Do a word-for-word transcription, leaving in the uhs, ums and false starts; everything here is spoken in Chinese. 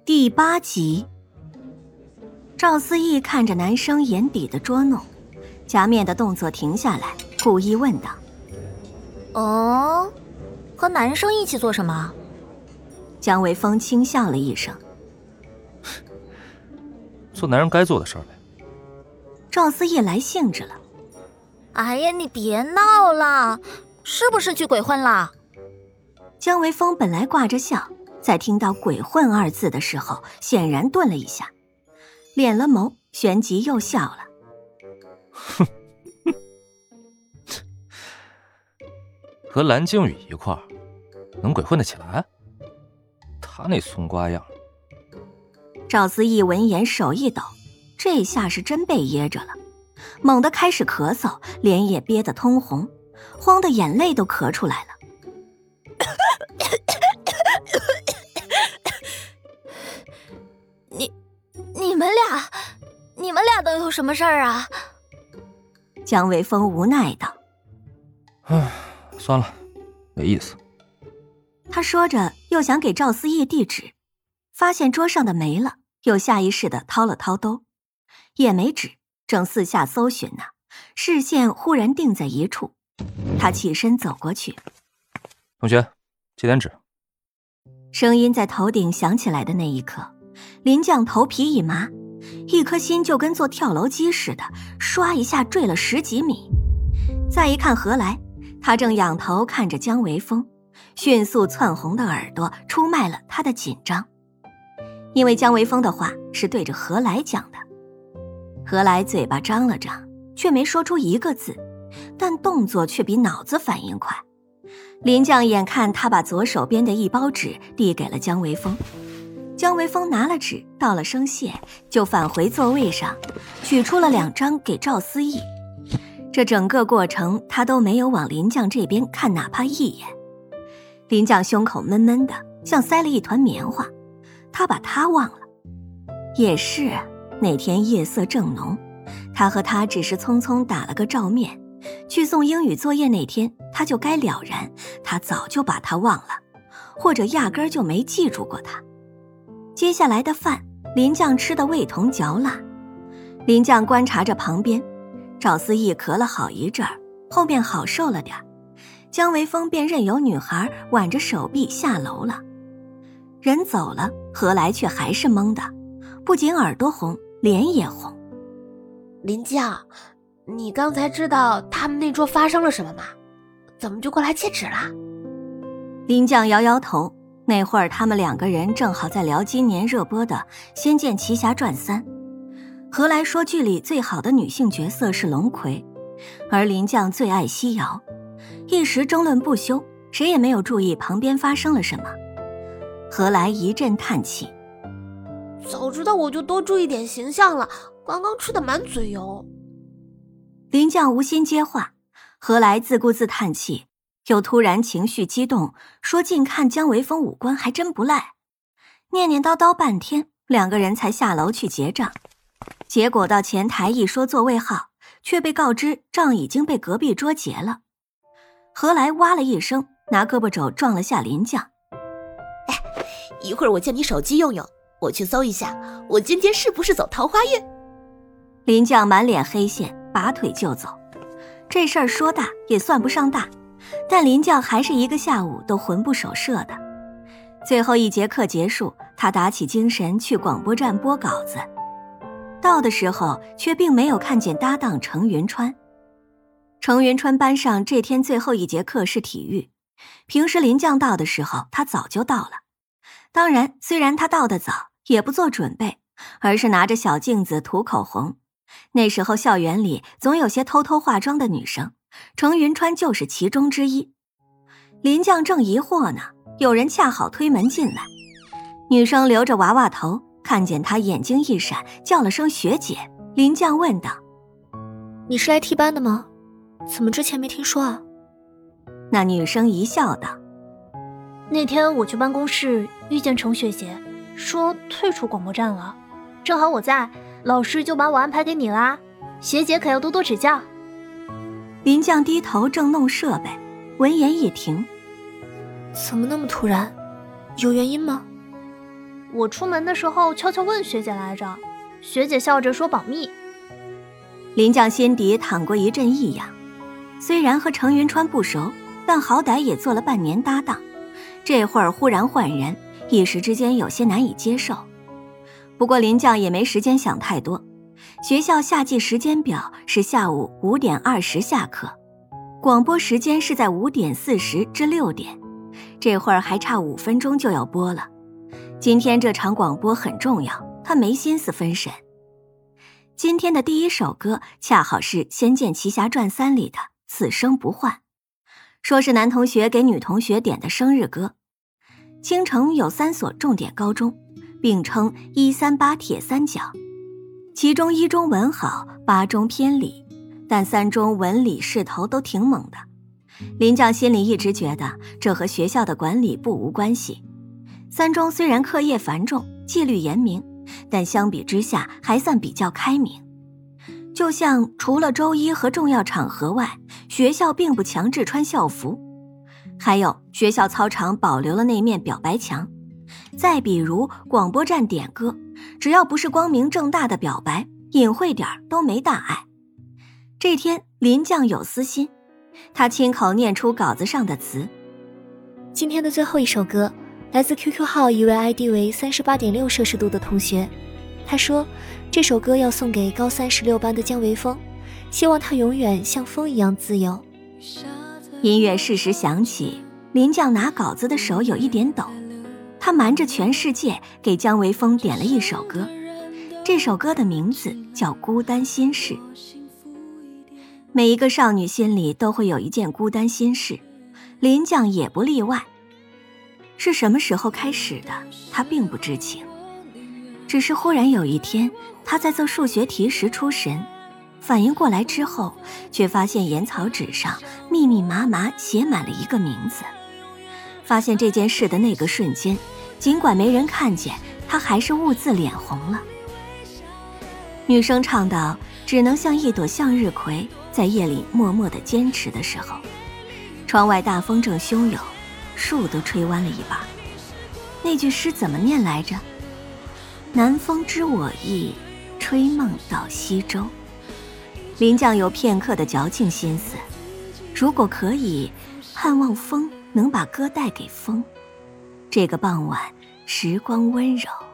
第八集。赵思义看着男生眼底的捉弄，夹面的动作停下来，故意问道： 哦，和男生一起做什么？ 姜维峰轻笑了一声： 做男人该做的事儿呗。 赵思义来兴致了： 哎呀，你别闹了，是不是去鬼混了？ 姜维峰本来挂着笑，在听到鬼混二字的时候显然顿了一下，敛了眸，旋即又笑了。 哼，和蓝靖宇一块儿能鬼混得起来？他那怂瓜样。 赵思义闻言手一抖，这下是真被噎着了，猛地开始咳嗽，脸也憋得通红，慌得眼泪都咳出来了。 你你们俩你们俩都有什么事儿啊？ 姜维峰无奈道： 唉，算了，没意思。 他说着又想给赵思义递纸，发现桌上的没了，又下意识地掏了掏兜，也没纸，正四下搜寻呢，视线忽然定在一处，他起身走过去。 同学，借点纸。 声音在头顶响起来的那一刻，林将头皮一麻，一颗心就跟坐跳楼机似的，唰一下坠了十几米。再一看何来，他正仰头看着姜维峰，迅速窜红的耳朵出卖了他的紧张。因为姜维峰的话是对着何来讲的，何来嘴巴张了张，却没说出一个字，但动作却比脑子反应快。林将眼看他把左手边的一包纸递给了姜维峰，姜维峰拿了纸道了声谢，就返回座位上，取出了两张给赵思义。这整个过程他都没有往林将这边看哪怕一眼。林将胸口闷闷的，像塞了一团棉花，他把他忘了。也是，那天夜色正浓，他和他只是匆匆打了个照面，去送英语作业那天他就该了然，他早就把他忘了，或者压根儿就没记住过他。接下来的饭林将吃得味同嚼蜡。林将观察着旁边，赵思义咳了好一阵儿，后面好受了点儿，姜维峰便任由女孩挽着手臂下楼了。人走了，何来却还是懵的，不仅耳朵红，脸也红。 林将，你刚才知道他们那桌发生了什么吗？怎么就过来借纸了？ 林将摇摇头，那会儿他们两个人正好在聊今年热播的《仙剑奇侠传三》。何来说剧里最好的女性角色是龙葵，而林将最爱西瑶，一时争论不休，谁也没有注意旁边发生了什么。何来一阵叹气： 早知道我就多注意点形象了，刚刚吃的满嘴油。 林将无心接话，何来自顾自叹气，又突然情绪激动，说近看姜维峰五官还真不赖。念念叨叨半天，两个人才下楼去结账。结果到前台一说座位号，却被告知账已经被隔壁桌结了。何来哇了一声，拿胳膊肘撞了下林将： 哎，一会儿我借你手机用用，我去搜一下我今天是不是走桃花运。 林将满脸黑线，拔腿就走。这事儿说大也算不上大，但林将还是一个下午都魂不守舍的。最后一节课结束，他打起精神去广播站播稿子。到的时候却并没有看见搭档程云川。程云川班上这天最后一节课是体育，平时林将到的时候他早就到了。当然虽然他到得早，也不做准备，而是拿着小镜子涂口红。那时候校园里总有些偷偷化妆的女生，程云川就是其中之一。林将正疑惑呢，有人恰好推门进来，女生留着娃娃头，看见他眼睛一闪，叫了声学姐。林将问道： 你是来替班的吗？怎么之前没听说啊？ 那女生一笑道： 那天我去办公室遇见程学姐，说退出广播站了，正好我在，老师就把我安排给你啦，学姐可要多多指教。 林将低头正弄设备，闻言一停： 怎么那么突然？有原因吗？ 我出门的时候悄悄问学姐来着，学姐笑着说保密。 林将心底淌过一阵异样，虽然和程云川不熟，但好歹也做了半年搭档，这会儿忽然换人，一时之间有些难以接受。不过林将也没时间想太多，学校夏季时间表是下午五点二十下课，广播时间是在五点四十至六点，这会儿还差五分钟就要播了。今天这场广播很重要，他没心思分神。今天的第一首歌恰好是《仙剑奇侠传三》里的《此生不换》，说是男同学给女同学点的生日歌。京城有三所重点高中，并称一三八铁三角，其中一中文好，八中偏理，但三中文理势头都挺猛的。林将心里一直觉得这和学校的管理不无关系。三中虽然课业繁重，纪律严明，但相比之下还算比较开明。就像除了周一和重要场合外，学校并不强制穿校服。还有学校操场保留了那面表白墙。再比如广播站点歌，只要不是光明正大的表白，隐晦点都没大碍。这天林将有私心，他亲口念出稿子上的词。 今天的最后一首歌来自 Q Q 号一位 I D 为 三十八点六 摄氏度的同学，他说这首歌要送给高三十六班的姜维峰，希望他永远像风一样自由。 音乐适时响起，林将拿稿子的手有一点抖，他瞒着全世界给姜维峰点了一首歌，这首歌的名字叫《孤单心事》。每一个少女心里都会有一件孤单心事，林将也不例外。是什么时候开始的，他并不知情，只是忽然有一天，他在做数学题时出神，反应过来之后，却发现言草纸上密密麻麻写满了一个名字。发现这件事的那个瞬间，尽管没人看见，他还是兀自脸红了。女生唱到只能像一朵向日葵在夜里默默地坚持的时候，窗外大风正汹涌，树都吹弯了一半。那句诗怎么念来着？南风知我意，吹梦到西洲。林将有片刻的矫情心思，如果可以，盼望风能把歌带给风。这个傍晚，时光温柔。